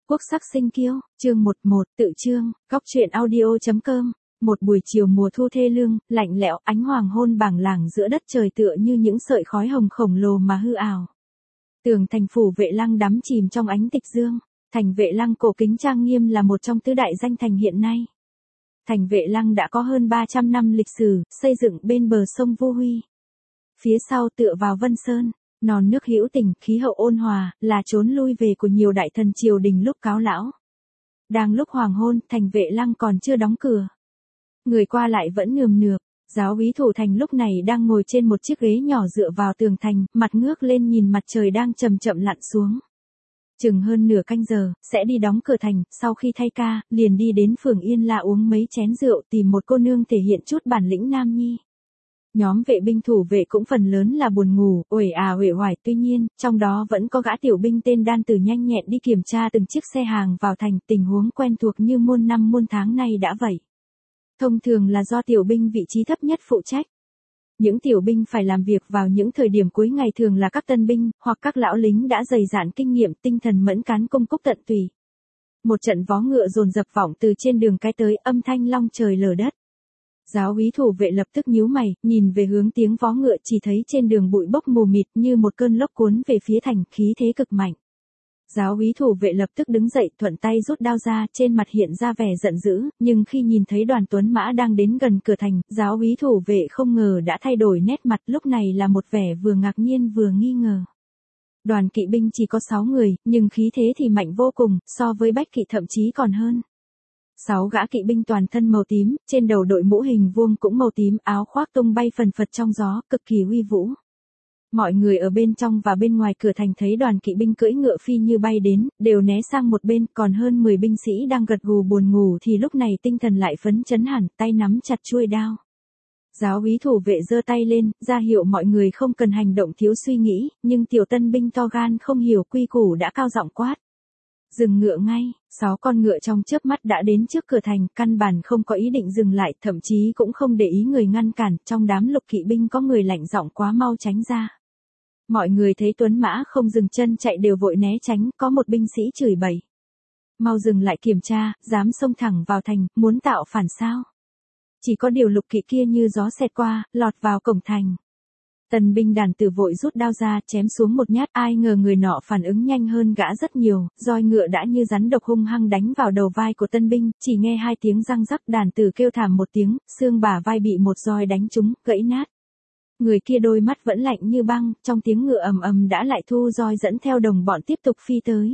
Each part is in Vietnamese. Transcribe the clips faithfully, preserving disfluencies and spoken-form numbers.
Quốc sắc sinh kiêu, chương một một, tự chương, góc truyện audio.com. Một buổi chiều mùa thu thê lương, lạnh lẽo, ánh hoàng hôn bảng lảng giữa đất trời tựa như những sợi khói hồng khổng lồ mà hư ảo. Tường thành phủ Vệ Lăng đắm chìm trong ánh tịch dương. Thành Vệ Lăng cổ kính trang nghiêm là một trong tứ đại danh thành hiện nay. Thành Vệ Lăng đã có hơn ba trăm năm lịch sử, xây dựng bên bờ sông Vu Huy. Phía sau tựa vào Vân Sơn, non nước hữu tình, khí hậu ôn hòa, là chốn lui về của nhiều đại thần triều đình lúc cáo lão. Đang lúc hoàng hôn, Thành Vệ Lăng còn chưa đóng cửa. Người qua lại vẫn nườm nượp. Giáo úy thủ thành lúc này đang ngồi trên một chiếc ghế nhỏ dựa vào tường thành, mặt ngước lên nhìn mặt trời đang chậm chậm lặn xuống. Chừng hơn nửa canh giờ, sẽ đi đóng cửa thành, sau khi thay ca, liền đi đến phường Yên La uống mấy chén rượu tìm một cô nương thể hiện chút bản lĩnh nam nhi. Nhóm vệ binh thủ vệ cũng phần lớn là buồn ngủ, uể à uể oải, tuy nhiên, trong đó vẫn có gã tiểu binh tên Đan Tử nhanh nhẹn đi kiểm tra từng chiếc xe hàng vào thành, tình huống quen thuộc như muôn năm muôn tháng nay đã vậy. Thông thường là do tiểu binh vị trí thấp nhất phụ trách. Những tiểu binh phải làm việc vào những thời điểm cuối ngày thường là các tân binh, hoặc các lão lính đã dày dạn kinh nghiệm, tinh thần mẫn cán công cúc tận tùy. Một trận vó ngựa dồn dập vọng từ trên đường cái tới, âm thanh long trời lở đất. Giáo úy thủ vệ lập tức nhíu mày, nhìn về hướng tiếng vó ngựa, chỉ thấy trên đường bụi bốc mù mịt như một cơn lốc cuốn về phía thành, khí thế cực mạnh. Giáo úy thủ vệ lập tức đứng dậy, thuận tay rút đao ra, trên mặt hiện ra vẻ giận dữ, nhưng khi nhìn thấy đoàn tuấn mã đang đến gần cửa thành, giáo úy thủ vệ không ngờ đã thay đổi nét mặt, lúc này là một vẻ vừa ngạc nhiên vừa nghi ngờ. Đoàn kỵ binh chỉ có sáu người, nhưng khí thế thì mạnh vô cùng, so với bách kỵ thậm chí còn hơn. Sáu gã kỵ binh toàn thân màu tím, trên đầu đội mũ hình vuông cũng màu tím, áo khoác tung bay phần phật trong gió, cực kỳ uy vũ. Mọi người ở bên trong và bên ngoài cửa thành thấy đoàn kỵ binh cưỡi ngựa phi như bay đến, đều né sang một bên, còn hơn mười binh sĩ đang gật gù buồn ngủ thì lúc này tinh thần lại phấn chấn hẳn, tay nắm chặt chuôi đao. Giáo úy thủ vệ giơ tay lên, ra hiệu mọi người không cần hành động thiếu suy nghĩ, nhưng tiểu tân binh to gan không hiểu quy củ đã cao giọng quát. Dừng ngựa ngay, sáu con ngựa trong chớp mắt đã đến trước cửa thành, căn bản không có ý định dừng lại, thậm chí cũng không để ý người ngăn cản, trong đám lục kỵ binh có người lạnh giọng quá mau tránh ra. Mọi người thấy tuấn mã không dừng chân chạy đều vội né tránh, có một binh sĩ chửi bậy. Mau dừng lại kiểm tra, dám xông thẳng vào thành, muốn tạo phản sao? Chỉ có điều lục kỵ kia như gió xẹt qua, lọt vào cổng thành. Tần binh Đàn Tử vội rút đao ra, chém xuống một nhát, ai ngờ người nọ phản ứng nhanh hơn gã rất nhiều, roi ngựa đã như rắn độc hung hăng đánh vào đầu vai của tân binh, chỉ nghe hai tiếng răng rắc, Đàn Tử kêu thảm một tiếng, xương bả vai bị một roi đánh trúng, gãy nát. Người kia đôi mắt vẫn lạnh như băng, trong tiếng ngựa ầm ầm đã lại thu roi dẫn theo đồng bọn tiếp tục phi tới.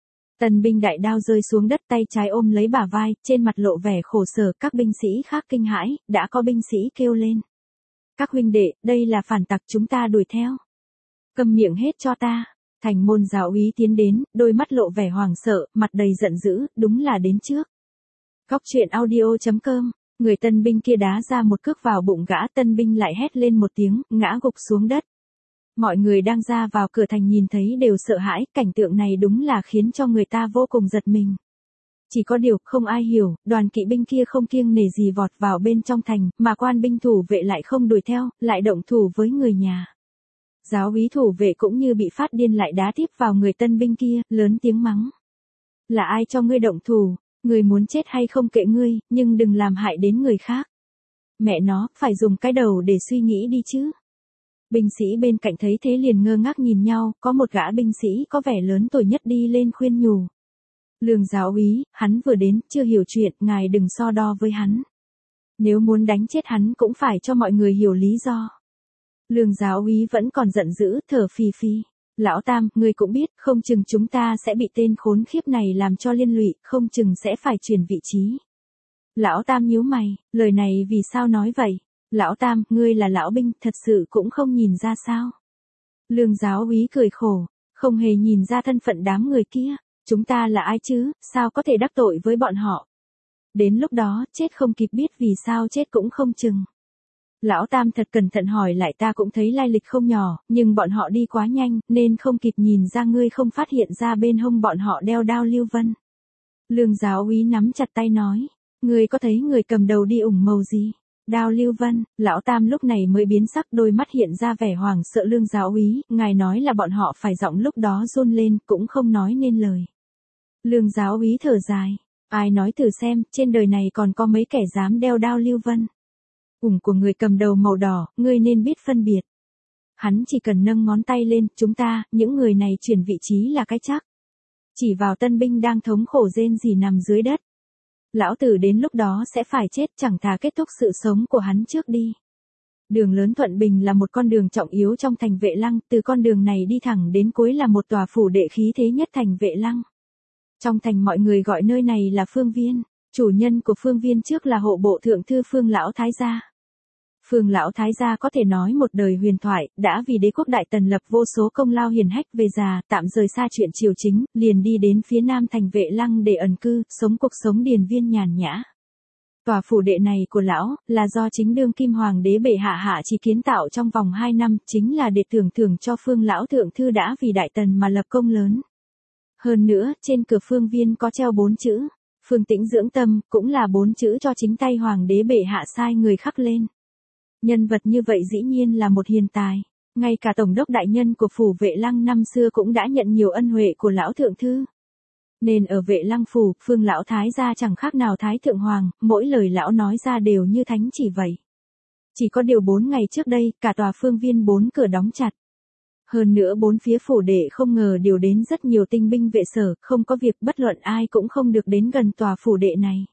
Tần binh đại đao rơi xuống đất, tay trái ôm lấy bả vai, trên mặt lộ vẻ khổ sở, các binh sĩ khác kinh hãi, đã có binh sĩ kêu lên. Các huynh đệ, đây là phản tặc, chúng ta đuổi theo. Câm miệng hết cho ta. Thành môn giáo úy tiến đến, đôi mắt lộ vẻ hoảng sợ, mặt đầy giận dữ, đúng là đến trước. Góc truyện audio.com. Người tân binh kia đá ra một cước vào bụng gã, tân binh lại hét lên một tiếng, ngã gục xuống đất. Mọi người đang ra vào cửa thành nhìn thấy đều sợ hãi, cảnh tượng này đúng là khiến cho người ta vô cùng giật mình. Chỉ có điều không ai hiểu, đoàn kỵ binh kia không kiêng nể gì vọt vào bên trong thành, mà quan binh thủ vệ lại không đuổi theo, lại động thủ với người nhà. Giáo úy thủ vệ cũng như bị phát điên lại đá tiếp vào người tân binh kia, lớn tiếng mắng. Là ai cho ngươi động thủ? Người muốn chết hay không kệ ngươi, nhưng đừng làm hại đến người khác. Mẹ nó, phải dùng cái đầu để suy nghĩ đi chứ. Binh sĩ bên cạnh thấy thế liền ngơ ngác nhìn nhau, có một gã binh sĩ có vẻ lớn tuổi nhất đi lên khuyên nhủ. Lương giáo úy, hắn vừa đến, chưa hiểu chuyện, ngài đừng so đo với hắn. Nếu muốn đánh chết hắn cũng phải cho mọi người hiểu lý do. Lương giáo úy vẫn còn giận dữ, thở phì phì. Lão Tam, ngươi cũng biết, không chừng chúng ta sẽ bị tên khốn khiếp này làm cho liên lụy, không chừng sẽ phải chuyển vị trí. Lão Tam nhíu mày, lời này vì sao nói vậy? Lão Tam, ngươi là lão binh, thật sự cũng không nhìn ra sao? Lương giáo úy cười khổ, không hề nhìn ra thân phận đám người kia. Chúng ta là ai chứ, sao có thể đắc tội với bọn họ? Đến lúc đó, chết không kịp biết vì sao chết cũng không chừng. Lão Tam thật cẩn thận hỏi lại, ta cũng thấy lai lịch không nhỏ, nhưng bọn họ đi quá nhanh, nên không kịp nhìn ra, ngươi không phát hiện ra bên hông bọn họ đeo đao lưu vân. Lương giáo úy nắm chặt tay nói, ngươi có thấy người cầm đầu đi ủng màu gì? Đao lưu vân. Lão Tam lúc này mới biến sắc, đôi mắt hiện ra vẻ hoảng sợ. Lương giáo úy, ngài nói là bọn họ, phải giọng lúc đó run lên, cũng không nói nên lời. Lương giáo úy thở dài. Ai nói thử xem, trên đời này còn có mấy kẻ dám đeo đao lưu vân. Ủng của người cầm đầu màu đỏ, ngươi nên biết phân biệt. Hắn chỉ cần nâng ngón tay lên, chúng ta, những người này chuyển vị trí là cái chắc. Chỉ vào tân binh đang thống khổ rên rỉ nằm dưới đất. Lão tử đến lúc đó sẽ phải chết, chẳng thà kết thúc sự sống của hắn trước đi. Đường lớn Thuận Bình là một con đường trọng yếu trong thành Vệ Lăng, từ con đường này đi thẳng đến cuối là một tòa phủ đệ khí thế nhất thành Vệ Lăng. Trong thành mọi người gọi nơi này là Phương Viên, chủ nhân của Phương Viên trước là hộ bộ thượng thư Phương Lão Thái Gia. Phương Lão Thái Gia có thể nói một đời huyền thoại, đã vì đế quốc Đại Tần lập vô số công lao hiển hách về già, tạm rời xa chuyện triều chính, liền đi đến phía nam thành Vệ Lăng để ẩn cư, sống cuộc sống điền viên nhàn nhã. Tòa phủ đệ này của lão, là do chính đương kim hoàng đế bệ hạ hạ chỉ kiến tạo trong vòng hai năm, chính là để thưởng thưởng cho Phương Lão Thượng Thư đã vì Đại Tần mà lập công lớn. Hơn nữa, trên cửa Phương Viên có treo bốn chữ, Phương Tĩnh dưỡng tâm, cũng là bốn chữ cho chính tay hoàng đế bệ hạ sai người khắc lên. Nhân vật như vậy dĩ nhiên là một hiền tài, ngay cả tổng đốc đại nhân của phủ Vệ Lăng năm xưa cũng đã nhận nhiều ân huệ của Lão Thượng Thư. Nên ở Vệ Lăng phủ, Phương Lão Thái gia chẳng khác nào Thái Thượng Hoàng, mỗi lời lão nói ra đều như thánh chỉ vậy. Chỉ có điều bốn ngày trước đây, cả tòa Phương Viên bốn cửa đóng chặt. Hơn nữa bốn phía phủ đệ không ngờ điều đến rất nhiều tinh binh vệ sở, không có việc bất luận ai cũng không được đến gần tòa phủ đệ này.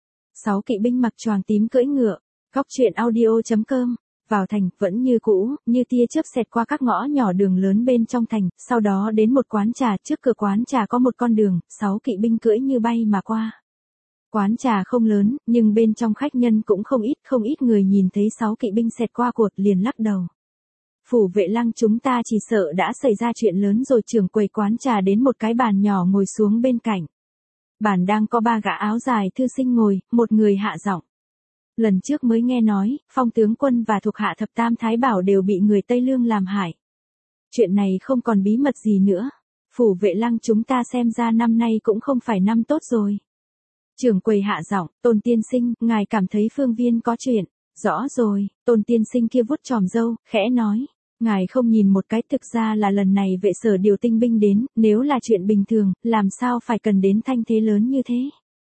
Sáu kỵ binh mặc choàng tím cưỡi ngựa, góc truyện audio chấm com, vào thành, vẫn như cũ, như tia chớp xẹt qua các ngõ nhỏ đường lớn bên trong thành, sau đó đến một quán trà, trước cửa quán trà có một con đường, sáu kỵ binh cưỡi như bay mà qua. Quán trà không lớn, nhưng bên trong khách nhân cũng không ít, không ít người nhìn thấy sáu kỵ binh xẹt qua cột liền lắc đầu. Phủ Vệ Lăng chúng ta chỉ sợ đã xảy ra chuyện lớn rồi. Trưởng quầy quán trà đến một cái bàn nhỏ ngồi xuống bên cạnh. Bàn đang có ba gã áo dài thư sinh ngồi, một người hạ giọng. Lần trước mới nghe nói, Phong tướng quân và thuộc hạ thập tam thái bảo đều bị người Tây Lương làm hại. Chuyện này không còn bí mật gì nữa. Phủ Vệ Lăng chúng ta xem ra năm nay cũng không phải năm tốt rồi. Trưởng quầy hạ giọng, Tôn tiên sinh, ngài cảm thấy Phương Viên có chuyện. Rõ rồi, Tôn tiên sinh kia vuốt chòm râu, khẽ nói. Ngài không nhìn một cái, thực ra là lần này vệ sở điều tinh binh đến, nếu là chuyện bình thường, làm sao phải cần đến thanh thế lớn như thế.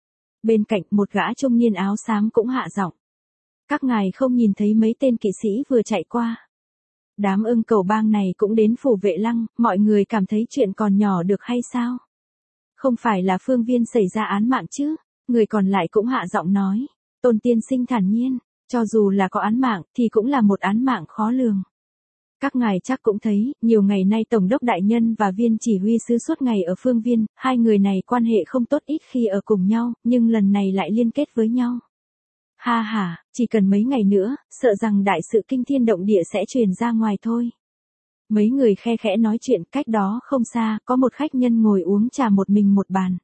Bên cạnh một gã trung niên áo xám cũng hạ giọng. Các ngài không nhìn thấy mấy tên kỵ sĩ vừa chạy qua. Đám ưng cầu bang này cũng đến phủ Vệ Lăng, mọi người cảm thấy chuyện còn nhỏ được hay sao? Không phải là Phương Viên xảy ra án mạng chứ? Người còn lại cũng hạ giọng nói. Tôn tiên sinh thản nhiên, cho dù là có án mạng thì cũng là một án mạng khó lường. Các ngài chắc cũng thấy, nhiều ngày nay Tổng đốc Đại Nhân và viên chỉ huy sứ suốt ngày ở Phương Viên, hai người này quan hệ không tốt ít khi ở cùng nhau, nhưng lần này lại liên kết với nhau. Ha ha, chỉ cần mấy ngày nữa, sợ rằng đại sự kinh thiên động địa sẽ truyền ra ngoài thôi. Mấy người khe khẽ nói chuyện, cách đó không xa, có một khách nhân ngồi uống trà một mình một bàn.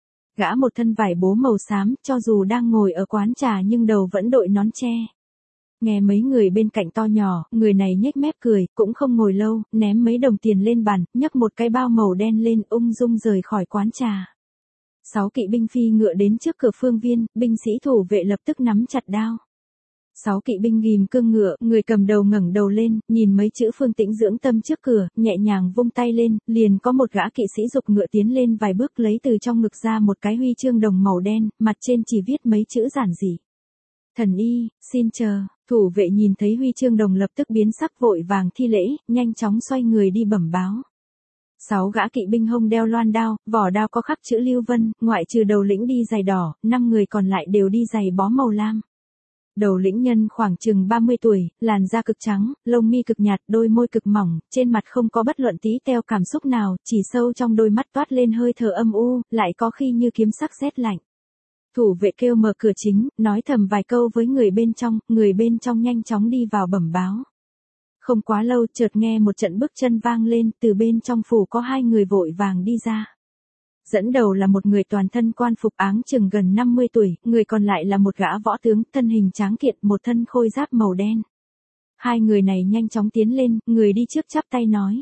Gã một thân vải bố màu xám, cho dù đang ngồi ở quán trà nhưng đầu vẫn đội nón tre. Nghe mấy người bên cạnh to nhỏ, người này nhếch mép cười, cũng không ngồi lâu, ném mấy đồng tiền lên bàn, nhấc một cái bao màu đen lên, ung dung rời khỏi quán trà. Sáu kỵ binh phi ngựa đến trước cửa Phương Viên, binh sĩ thủ vệ lập tức nắm chặt đao. Sáu kỵ binh ghim cương ngựa, người cầm đầu ngẩng đầu lên, nhìn mấy chữ Phương Tĩnh dưỡng tâm trước cửa, nhẹ nhàng vung tay lên, liền có một gã kỵ sĩ giục ngựa tiến lên vài bước lấy từ trong ngực ra một cái huy chương đồng màu đen, mặt trên chỉ viết mấy chữ giản dị. Thần y, xin chờ. Thủ vệ nhìn thấy huy chương đồng lập tức biến sắc, vội vàng thi lễ, nhanh chóng xoay người đi bẩm báo. Sáu gã kỵ binh hông đeo loan đao, vỏ đao có khắc chữ Lưu Vân, ngoại trừ đầu lĩnh đi giày đỏ, năm người còn lại đều đi giày bó màu lam. Đầu lĩnh nhân khoảng chừng ba mươi tuổi, làn da cực trắng, lông mi cực nhạt, đôi môi cực mỏng, trên mặt không có bất luận tí teo cảm xúc nào, chỉ sâu trong đôi mắt toát lên hơi thở âm u, lại có khi như kiếm sắc rét lạnh. Thủ vệ kêu mở cửa chính, nói thầm vài câu với người bên trong, người bên trong nhanh chóng đi vào bẩm báo. Không quá lâu, chợt nghe một trận bước chân vang lên, từ bên trong phủ có hai người vội vàng đi ra. Dẫn đầu là một người toàn thân quan phục áng chừng gần năm mươi tuổi, người còn lại là một gã võ tướng, thân hình tráng kiện, một thân khôi giáp màu đen. Hai người này nhanh chóng tiến lên, người đi trước chắp tay nói.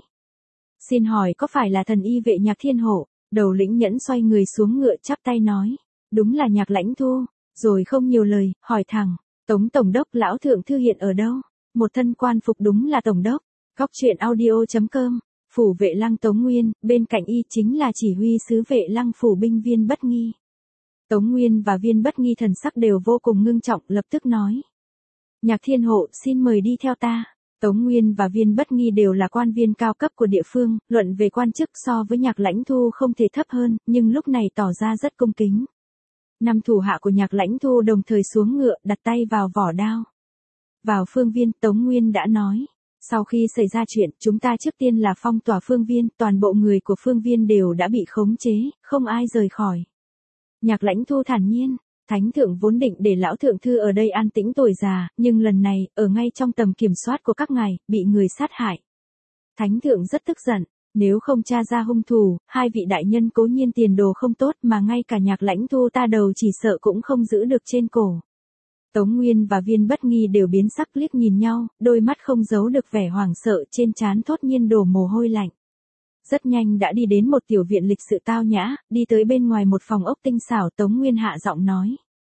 Xin hỏi có phải là thần y vệ Nhạc Thiên Hổ? Đầu lĩnh nhẫn xoay người xuống ngựa chắp tay nói. Đúng là Nhạc lãnh thu, rồi không nhiều lời, hỏi thẳng. Tống Tổng đốc Lão Thượng Thư hiện ở đâu? Một thân quan phục đúng là Tổng đốc. Góc truyện audio chấm com Phủ Vệ Lăng Tống Nguyên, bên cạnh y chính là chỉ huy sứ Vệ Lăng phủ binh Viên Bất Nghi. Tống Nguyên và Viên Bất Nghi thần sắc đều vô cùng ngưng trọng, lập tức nói. Nhạc Thiên Hộ, xin mời đi theo ta. Tống Nguyên và Viên Bất Nghi đều là quan viên cao cấp của địa phương, luận về quan chức so với Nhạc Lãnh Thu không thể thấp hơn, nhưng lúc này tỏ ra rất cung kính. Năm thủ hạ của Nhạc Lãnh Thu đồng thời xuống ngựa, đặt tay vào vỏ đao. Vào phương viên, Tống Nguyên đã nói. Sau khi xảy ra chuyện, chúng ta trước tiên là phong tỏa phương viên, toàn bộ người của phương viên đều đã bị khống chế, không ai rời khỏi. Nhạc Lãnh Thu thản nhiên, Thánh thượng vốn định để lão thượng thư ở đây an tĩnh tuổi già, nhưng lần này, ở ngay trong tầm kiểm soát của các ngài, bị người sát hại. Thánh thượng rất tức giận, nếu không tra ra hung thủ, hai vị đại nhân cố nhiên tiền đồ không tốt mà ngay cả Nhạc Lãnh Thu ta đầu chỉ sợ cũng không giữ được trên cổ. Tống Nguyên và Viên Bất Nghi đều biến sắc liếc nhìn nhau, đôi mắt không giấu được vẻ hoảng sợ, trên trán thốt nhiên đổ mồ hôi lạnh. Rất nhanh đã đi đến một tiểu viện lịch sự tao nhã, đi tới bên ngoài một phòng ốc tinh xảo, Tống Nguyên hạ giọng nói.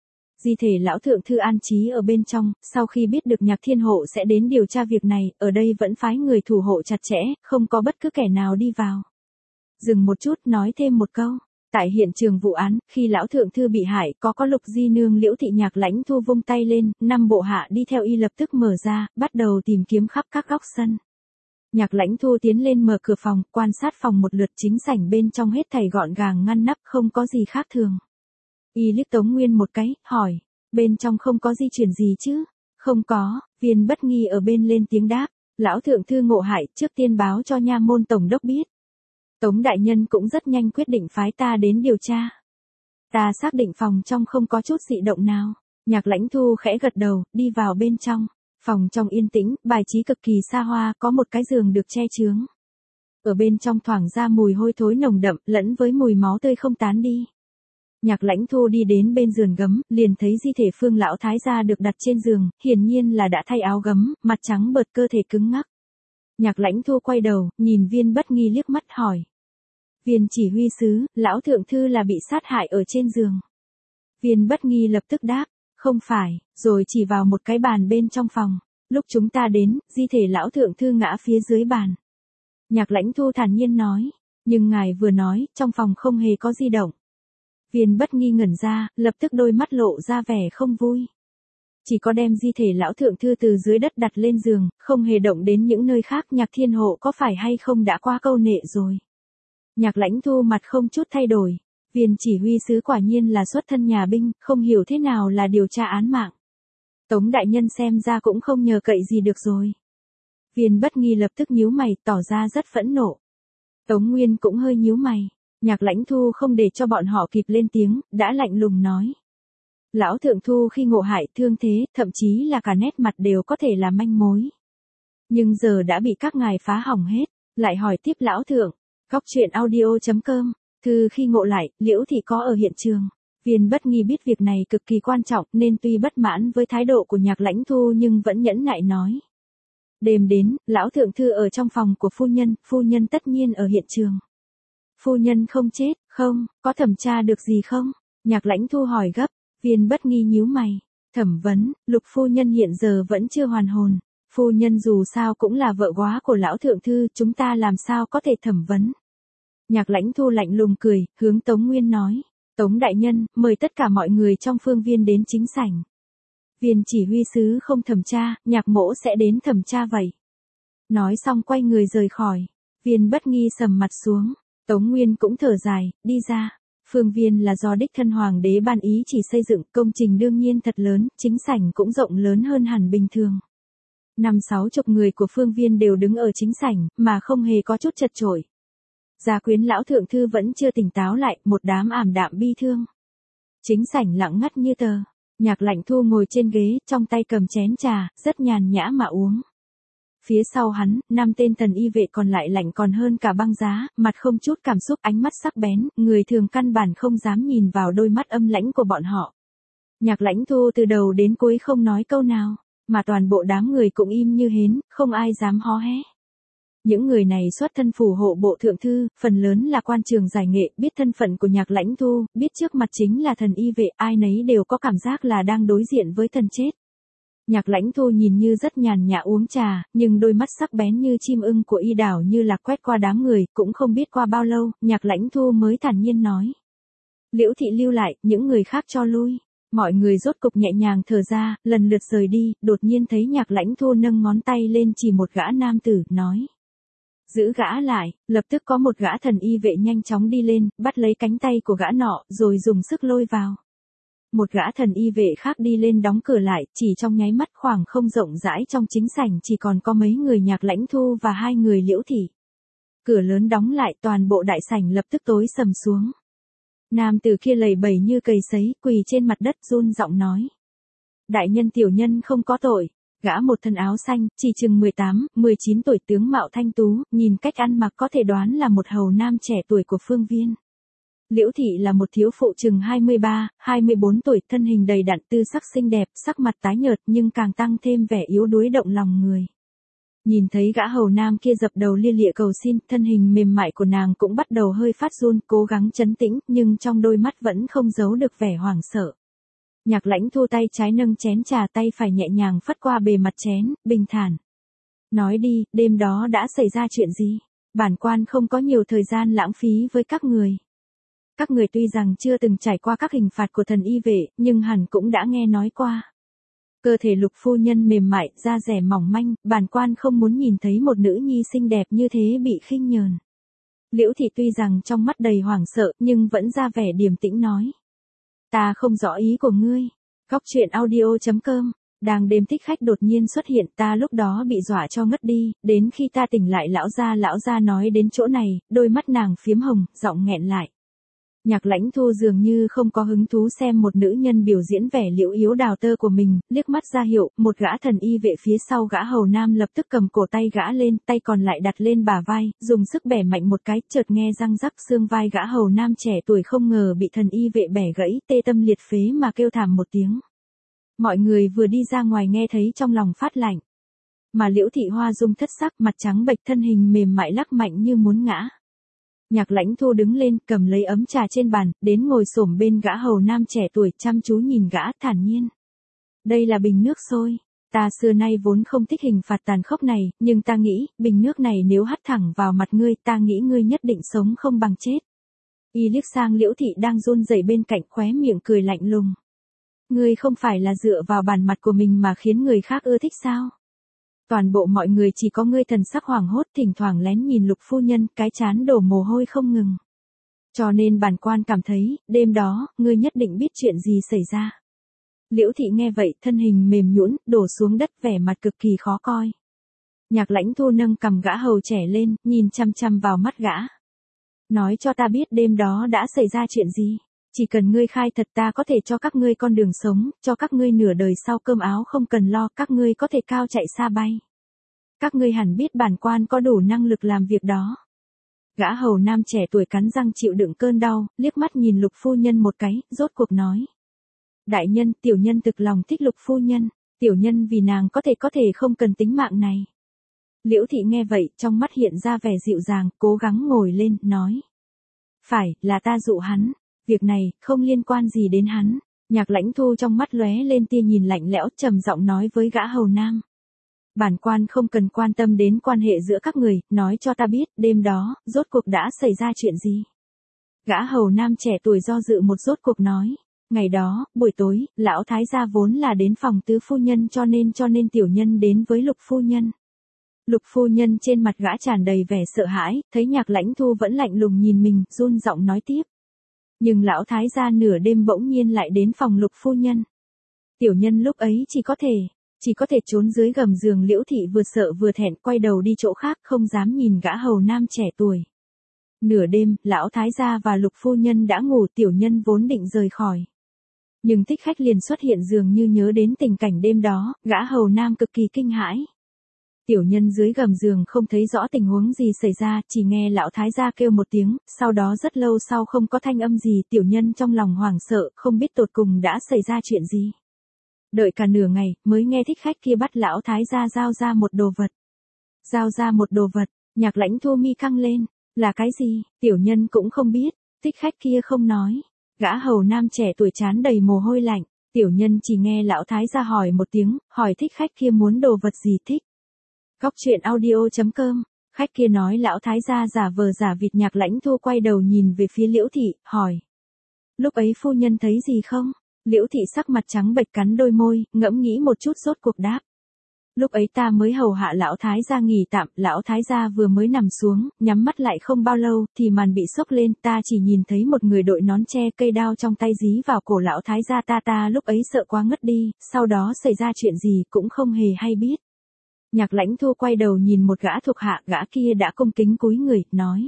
Di thể lão thượng thư an trí ở bên trong, sau khi biết được Nhạc Thiên Hộ sẽ đến điều tra việc này, ở đây vẫn phái người thủ hộ chặt chẽ, không có bất cứ kẻ nào đi vào. Dừng một chút, nói thêm một câu. Tại hiện trường vụ án, khi lão thượng thư bị hại, có có Lục Di Nương Liễu Thị Nhạc Lãnh Thu vung tay lên, năm bộ hạ đi theo y lập tức mở ra, bắt đầu tìm kiếm khắp các góc sân. Nhạc Lãnh Thu tiến lên mở cửa phòng, quan sát phòng một lượt, chính sảnh bên trong hết thảy gọn gàng ngăn nắp, không có gì khác thường. Y liếc Tống Nguyên một cái, hỏi, bên trong không có di chuyển gì chứ? Không có, Viên Bất Nghi ở bên lên tiếng đáp, lão thượng thư ngộ hại, trước tiên báo cho nha môn tổng đốc biết. Tống đại nhân cũng rất nhanh quyết định phái ta đến điều tra. Ta xác định phòng trong không có chút dị động nào. Nhạc Lãnh Thu khẽ gật đầu, đi vào bên trong. Phòng trong yên tĩnh, bài trí cực kỳ xa hoa, có một cái giường được che chướng. Ở bên trong thoảng ra mùi hôi thối nồng đậm, lẫn với mùi máu tươi không tán đi. Nhạc Lãnh Thu đi đến bên giường gấm, liền thấy di thể Phương lão thái gia được đặt trên giường, hiển nhiên là đã thay áo gấm, mặt trắng bợt, cơ thể cứng ngắc. Nhạc Lãnh Thu quay đầu, nhìn Viên Bất Nghi liếc mắt hỏi. Viên chỉ huy sứ, lão thượng thư là bị sát hại ở trên giường. Viên Bất Nghi lập tức đáp, không phải, rồi chỉ vào một cái bàn bên trong phòng. Lúc chúng ta đến, di thể lão thượng thư ngã phía dưới bàn. Nhạc Lãnh Thu thản nhiên nói, nhưng ngài vừa nói, trong phòng không hề có di động. Viên Bất Nghi ngẩn ra, lập tức đôi mắt lộ ra vẻ không vui. Chỉ có đem di thể lão thượng thư từ dưới đất đặt lên giường, không hề động đến những nơi khác. Nhạc Thiên Hộ có phải hay không đã qua câu nệ rồi. Nhạc Lãnh Thu mặt không chút thay đổi. Viên chỉ huy sứ quả nhiên là xuất thân nhà binh, không hiểu thế nào là điều tra án mạng. Tống đại nhân xem ra cũng không nhờ cậy gì được rồi. Viên Bất Nghi lập tức nhíu mày, tỏ ra rất phẫn nộ. Tống Nguyên cũng hơi nhíu mày. Nhạc Lãnh Thu không để cho bọn họ kịp lên tiếng, đã lạnh lùng nói. Lão thượng thu khi ngộ hại thương thế, thậm chí là cả nét mặt đều có thể là manh mối. Nhưng giờ đã bị các ngài phá hỏng hết, lại hỏi tiếp lão thượng. Góc truyện audio chấm com, thư khi ngộ lại, Liễu Thị có ở hiện trường. Viên Bất Nghi biết việc này cực kỳ quan trọng nên tuy bất mãn với thái độ của Nhạc Lãnh Thu nhưng vẫn nhẫn nại nói. Đêm đến, lão thượng thư ở trong phòng của phu nhân, phu nhân tất nhiên ở hiện trường. Phu nhân không chết, không, có thẩm tra được gì không? Nhạc Lãnh Thu hỏi gấp, Viên Bất Nghi nhíu mày, thẩm vấn, Lục phu nhân hiện giờ vẫn chưa hoàn hồn. Phu nhân dù sao cũng là vợ góa của lão thượng thư, chúng ta làm sao có thể thẩm vấn. Nhạc Lãnh Thu lạnh lùng cười, hướng Tống Nguyên nói. Tống đại nhân, mời tất cả mọi người trong phương viên đến chính sảnh. Viên chỉ huy sứ không thẩm tra, Nhạc mỗ sẽ đến thẩm tra vậy. Nói xong quay người rời khỏi. Viên Bất Nghi sầm mặt xuống. Tống Nguyên cũng thở dài, đi ra. Phương viên là do đích thân hoàng đế ban ý chỉ xây dựng, công trình đương nhiên thật lớn, chính sảnh cũng rộng lớn hơn hẳn bình thường. Năm sáu chục người của phương viên đều đứng ở chính sảnh, mà không hề có chút chật chội. Gia quyến lão thượng thư vẫn chưa tỉnh táo lại, một đám ảm đạm bi thương. Chính sảnh lặng ngắt như tờ. Nhạc Lãnh Thu ngồi trên ghế, trong tay cầm chén trà, rất nhàn nhã mà uống. Phía sau hắn, năm tên thần y vệ còn lại lạnh còn hơn cả băng giá, mặt không chút cảm xúc, ánh mắt sắc bén, người thường căn bản không dám nhìn vào đôi mắt âm lãnh của bọn họ. Nhạc Lãnh Thu từ đầu đến cuối không nói câu nào, mà toàn bộ đám người cũng im như hến, không ai dám hó hé. Những người này xuất thân phù hộ bộ thượng thư, phần lớn là quan trường giải nghệ, biết thân phận của Nhạc Lãnh Thu, biết trước mặt chính là thần y vệ, ai nấy đều có cảm giác là đang đối diện với thần chết. Nhạc Lãnh Thu nhìn như rất nhàn nhã uống trà, nhưng đôi mắt sắc bén như chim ưng của Y Đảo như lạc quét qua đám người, cũng không biết qua bao lâu, Nhạc Lãnh Thu mới thản nhiên nói. Liễu thị lưu lại, những người khác cho lui. Mọi người rốt cục nhẹ nhàng thở ra, lần lượt rời đi, đột nhiên thấy Nhạc Lãnh Thu nâng ngón tay lên chỉ một gã nam tử, nói. Giữ gã lại, lập tức có một gã thần y vệ nhanh chóng đi lên, bắt lấy cánh tay của gã nọ, rồi dùng sức lôi vào. Một gã thần y vệ khác đi lên đóng cửa lại, chỉ trong nháy mắt khoảng không rộng rãi trong chính sảnh chỉ còn có mấy người Nhạc Lãnh Thu và hai người Liễu thị. Cửa lớn đóng lại, toàn bộ đại sảnh lập tức tối sầm xuống. Nam tử kia lầy bầy như cầy sấy, quỳ trên mặt đất run giọng nói. Đại nhân tiểu nhân không có tội. Gã một thân áo xanh, chỉ chừng mười tám, mười chín tuổi, tướng mạo thanh tú, nhìn cách ăn mặc có thể đoán là một hầu nam trẻ tuổi của phương viên. Liễu thị là một thiếu phụ chừng hai mươi ba, hai mươi bốn tuổi, thân hình đầy đặn, tư sắc xinh đẹp, sắc mặt tái nhợt nhưng càng tăng thêm vẻ yếu đuối động lòng người. Nhìn thấy gã hầu nam kia dập đầu lia lịa cầu xin, thân hình mềm mại của nàng cũng bắt đầu hơi phát run, cố gắng trấn tĩnh, nhưng trong đôi mắt vẫn không giấu được vẻ hoảng sợ. Nhạc Lãnh Thu tay trái nâng chén trà, tay phải nhẹ nhàng phất qua bề mặt chén, bình thản. Nói đi, đêm đó đã xảy ra chuyện gì? Bản quan không có nhiều thời gian lãng phí với các người. Các người tuy rằng chưa từng trải qua các hình phạt của thần y vệ, nhưng hẳn cũng đã nghe nói qua. Cơ thể Lục phu nhân mềm mại, da dẻ mỏng manh, bản quan không muốn nhìn thấy một nữ nhi xinh đẹp như thế bị khinh nhờn. Liễu thị tuy rằng trong mắt đầy hoảng sợ, nhưng vẫn ra vẻ điềm tĩnh nói. Ta không rõ ý của ngươi. Góc truyện audio chấm com. Đang đêm thích khách đột nhiên xuất hiện, ta lúc đó bị dọa cho ngất đi, đến khi ta tỉnh lại lão gia lão gia nói đến chỗ này, đôi mắt nàng phiếm hồng, giọng nghẹn lại. Nhạc Lãnh Thu dường như không có hứng thú xem một nữ nhân biểu diễn vẻ liễu yếu đào tơ của mình, liếc mắt ra hiệu, một gã thần y vệ phía sau gã hầu nam lập tức cầm cổ tay gã lên, tay còn lại đặt lên bả vai, dùng sức bẻ mạnh một cái, chợt nghe răng rắc, xương vai gã hầu nam trẻ tuổi không ngờ bị thần y vệ bẻ gãy, tê tâm liệt phế mà kêu thảm một tiếng. Mọi người vừa đi ra ngoài nghe thấy trong lòng phát lạnh. Mà Liễu thị hoa dung thất sắc, mặt trắng bệch, thân hình mềm mại lắc mạnh như muốn ngã. Nhạc Lãnh Thu đứng lên, cầm lấy ấm trà trên bàn, đến ngồi xổm bên gã hầu nam trẻ tuổi, chăm chú nhìn gã, thản nhiên. Đây là bình nước sôi. Ta xưa nay vốn không thích hình phạt tàn khốc này, nhưng ta nghĩ, bình nước này nếu hắt thẳng vào mặt ngươi, ta nghĩ ngươi nhất định sống không bằng chết. Y liếc sang Liễu thị đang run rẩy bên cạnh, khóe miệng cười lạnh lùng. Ngươi không phải là dựa vào bản mặt của mình mà khiến người khác ưa thích sao? Toàn bộ mọi người chỉ có ngươi thần sắc hoảng hốt, thỉnh thoảng lén nhìn Lục phu nhân, cái trán đổ mồ hôi không ngừng. Cho nên bản quan cảm thấy, đêm đó, ngươi nhất định biết chuyện gì xảy ra. Liễu thị nghe vậy, thân hình mềm nhũn, đổ xuống đất, vẻ mặt cực kỳ khó coi. Nhạc Lãnh Thu nâng cầm gã hầu trẻ lên, nhìn chăm chăm vào mắt gã. Nói cho ta biết đêm đó đã xảy ra chuyện gì. Chỉ cần ngươi khai thật, ta có thể cho các ngươi con đường sống, cho các ngươi nửa đời sau cơm áo không cần lo, các ngươi có thể cao chạy xa bay. Các ngươi hẳn biết bản quan có đủ năng lực làm việc đó. Gã hầu nam trẻ tuổi cắn răng chịu đựng cơn đau, liếc mắt nhìn Lục phu nhân một cái, rốt cuộc nói. Đại nhân, tiểu nhân thực lòng thích Lục phu nhân, tiểu nhân vì nàng có thể có thể không cần tính mạng này. Liễu thị nghe vậy, trong mắt hiện ra vẻ dịu dàng, cố gắng ngồi lên, nói. Phải, là ta dụ hắn. Việc này, không liên quan gì đến hắn. Nhạc Lãnh Thu trong mắt lóe lên tia nhìn lạnh lẽo, trầm giọng nói với gã hầu nam. Bản quan không cần quan tâm đến quan hệ giữa các người, nói cho ta biết, đêm đó, rốt cuộc đã xảy ra chuyện gì. Gã hầu nam trẻ tuổi do dự một rốt cuộc nói. Ngày đó, buổi tối, lão thái gia vốn là đến phòng tứ phu nhân cho nên cho nên tiểu nhân đến với Lục phu nhân. Lục phu nhân trên mặt gã tràn đầy vẻ sợ hãi, thấy Nhạc Lãnh Thu vẫn lạnh lùng nhìn mình, run giọng nói tiếp. Nhưng lão thái gia nửa đêm bỗng nhiên lại đến phòng Lục phu nhân. Tiểu nhân lúc ấy chỉ có thể, chỉ có thể trốn dưới gầm giường. Liễu thị vừa sợ vừa thẹn, quay đầu đi chỗ khác, không dám nhìn gã hầu nam trẻ tuổi. Nửa đêm, lão thái gia và Lục phu nhân đã ngủ, tiểu nhân vốn định rời khỏi. Nhưng thích khách liền xuất hiện, dường như nhớ đến tình cảnh đêm đó, gã hầu nam cực kỳ kinh hãi. Tiểu nhân dưới gầm giường không thấy rõ tình huống gì xảy ra, chỉ nghe lão thái gia kêu một tiếng, sau đó rất lâu sau không có thanh âm gì, tiểu nhân trong lòng hoảng sợ, không biết tột cùng đã xảy ra chuyện gì. Đợi cả nửa ngày, mới nghe thích khách kia bắt lão thái gia giao ra một đồ vật. Giao ra một đồ vật, Nhạc Lãnh Thu mi căng lên, là cái gì, tiểu nhân cũng không biết, thích khách kia không nói. Gã hầu nam trẻ tuổi trán đầy mồ hôi lạnh, Tiểu nhân chỉ nghe lão thái gia hỏi một tiếng, hỏi thích khách kia muốn đồ vật gì thích. Góc truyện audio chấm com, khách kia nói lão thái gia giả vờ giả vịt. Nhạc Lãnh Thu quay đầu nhìn về phía Liễu Thị, hỏi. Lúc ấy phu nhân thấy gì không? Liễu Thị sắc mặt trắng bệch cắn đôi môi, ngẫm nghĩ một chút rốt cuộc đáp. Lúc ấy ta mới hầu hạ lão thái gia nghỉ tạm, lão thái gia vừa mới nằm xuống, nhắm mắt lại không bao lâu, thì màn bị sốc lên, ta chỉ nhìn thấy một người đội nón che, cây đao trong tay dí vào cổ lão thái gia ta ta lúc ấy sợ quá ngất đi, sau đó xảy ra chuyện gì cũng không hề hay biết. Nhạc Lãnh Thu quay đầu nhìn một gã thuộc hạ, gã kia đã cung kính cúi người, nói.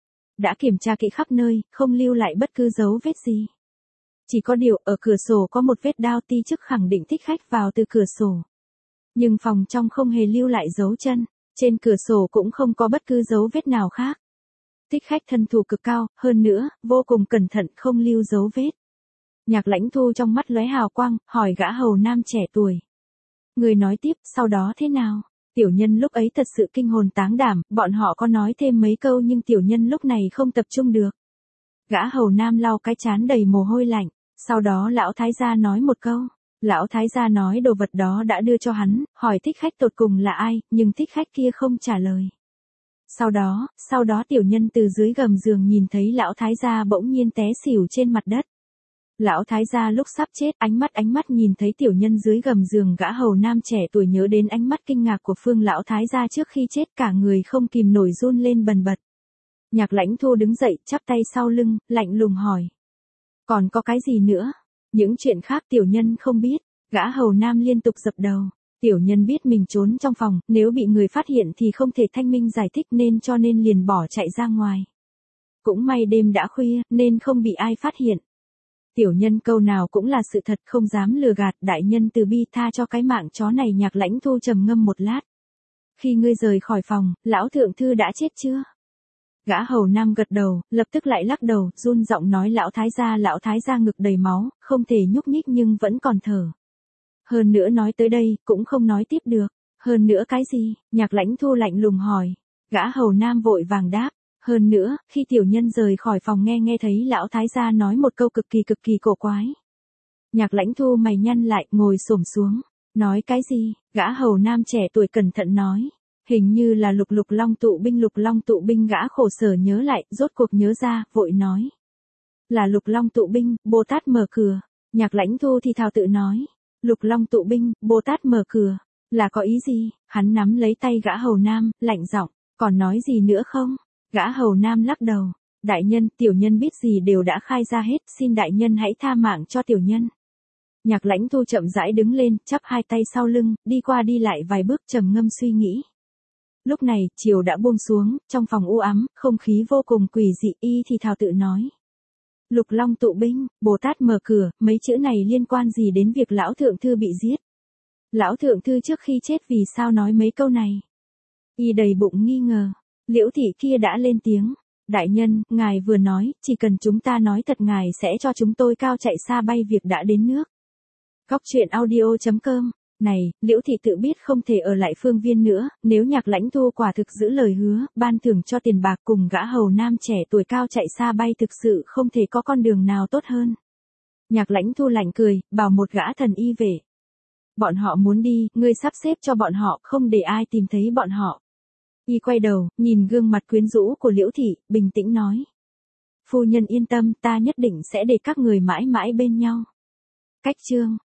Đã kiểm tra kỹ khắp nơi, không lưu lại bất cứ dấu vết gì. Chỉ có điều, ở cửa sổ có một vết đao, ti chức khẳng định thích khách vào từ cửa sổ. Nhưng phòng trong không hề lưu lại dấu chân, trên cửa sổ cũng không có bất cứ dấu vết nào khác. Thích khách thân thủ cực cao, hơn nữa, vô cùng cẩn thận không lưu dấu vết. Nhạc Lãnh Thu trong mắt lóe hào quang, hỏi gã hầu nam trẻ tuổi. Người nói tiếp, sau đó thế nào? Tiểu nhân lúc ấy thật sự kinh hồn táng đảm, bọn họ có nói thêm mấy câu nhưng tiểu nhân lúc này không tập trung được. Gã hầu nam lau cái trán đầy mồ hôi lạnh, sau đó lão thái gia nói một câu. Lão thái gia nói đồ vật đó đã đưa cho hắn, hỏi thích khách tột cùng là ai, nhưng thích khách kia không trả lời. Sau đó, sau đó tiểu nhân từ dưới gầm giường nhìn thấy lão thái gia bỗng nhiên té xỉu trên mặt đất. Lão thái gia lúc sắp chết, ánh mắt ánh mắt nhìn thấy tiểu nhân dưới gầm giường. Gã hầu nam trẻ tuổi nhớ đến ánh mắt kinh ngạc của Phương lão thái gia trước khi chết, cả người không kìm nổi run lên bần bật. Nhạc Lãnh Thu đứng dậy, chắp tay sau lưng, lạnh lùng hỏi. Còn có cái gì nữa? Những chuyện khác tiểu nhân không biết. Gã hầu nam liên tục dập đầu. Tiểu nhân biết mình trốn trong phòng, nếu bị người phát hiện thì không thể thanh minh giải thích nên cho nên liền bỏ chạy ra ngoài. Cũng may đêm đã khuya, nên không bị ai phát hiện. Tiểu nhân câu nào cũng là sự thật, không dám lừa gạt, đại nhân từ bi tha cho cái mạng chó này. Nhạc Lãnh Thu trầm ngâm một lát. Khi ngươi rời khỏi phòng, lão thượng thư đã chết chưa? Gã hầu nam gật đầu, lập tức lại lắc đầu, run giọng nói lão thái gia lão thái gia ngực đầy máu, không thể nhúc nhích nhưng vẫn còn thở. Hơn nữa nói tới đây, cũng không nói tiếp được. Hơn nữa cái gì? Nhạc Lãnh Thu lạnh lùng hỏi. Gã hầu nam vội vàng đáp. Hơn nữa, khi tiểu nhân rời khỏi phòng nghe nghe thấy lão thái gia nói một câu cực kỳ cực kỳ cổ quái. Nhạc Lãnh Thu mày nhăn lại, ngồi xổm xuống. Nói cái gì? Gã hầu nam trẻ tuổi cẩn thận nói. Hình như là lục lục long tụ binh. Lục long tụ binh. Gã khổ sở nhớ lại, rốt cuộc nhớ ra, vội nói. Là lục long tụ binh, Bồ Tát mở cửa. Nhạc Lãnh Thu thì thào tự nói. Lục long tụ binh, Bồ Tát mở cửa. Là có ý gì? Hắn nắm lấy tay gã hầu nam, lạnh giọng. Còn nói gì nữa không? Gã hầu nam lắc đầu. Đại nhân, tiểu nhân biết gì đều đã khai ra hết, xin đại nhân hãy tha mạng cho tiểu nhân. Nhạc Lãnh Thu chậm rãi đứng lên, chắp hai tay sau lưng, đi qua đi lại vài bước trầm ngâm suy nghĩ. Lúc này, chiều đã buông xuống, trong phòng u ám, không khí vô cùng quỷ dị. Y thì thào tự nói. Lục long tụ binh, Bồ Tát mở cửa, mấy chữ này liên quan gì đến việc lão thượng thư bị giết? Lão thượng thư trước khi chết vì sao nói mấy câu này? Y đầy bụng nghi ngờ. Liễu Thị kia đã lên tiếng. Đại nhân, ngài vừa nói, chỉ cần chúng ta nói thật ngài sẽ cho chúng tôi cao chạy xa bay việc đã đến nước. Góc truyện audio chấm com. Này, Liễu Thị tự biết không thể ở lại Phương Viên nữa, nếu Nhạc Lãnh Thu quả thực giữ lời hứa, ban thưởng cho tiền bạc cùng gã hầu nam trẻ tuổi cao chạy xa bay thực sự không thể có con đường nào tốt hơn. Nhạc Lãnh Thu lạnh cười, bảo một gã thần y về. Bọn họ muốn đi, ngươi sắp xếp cho bọn họ, không để ai tìm thấy bọn họ. Y quay đầu, nhìn gương mặt quyến rũ của Liễu Thị, bình tĩnh nói. Phu nhân yên tâm, ta nhất định sẽ để các người mãi mãi bên nhau. Cách chương.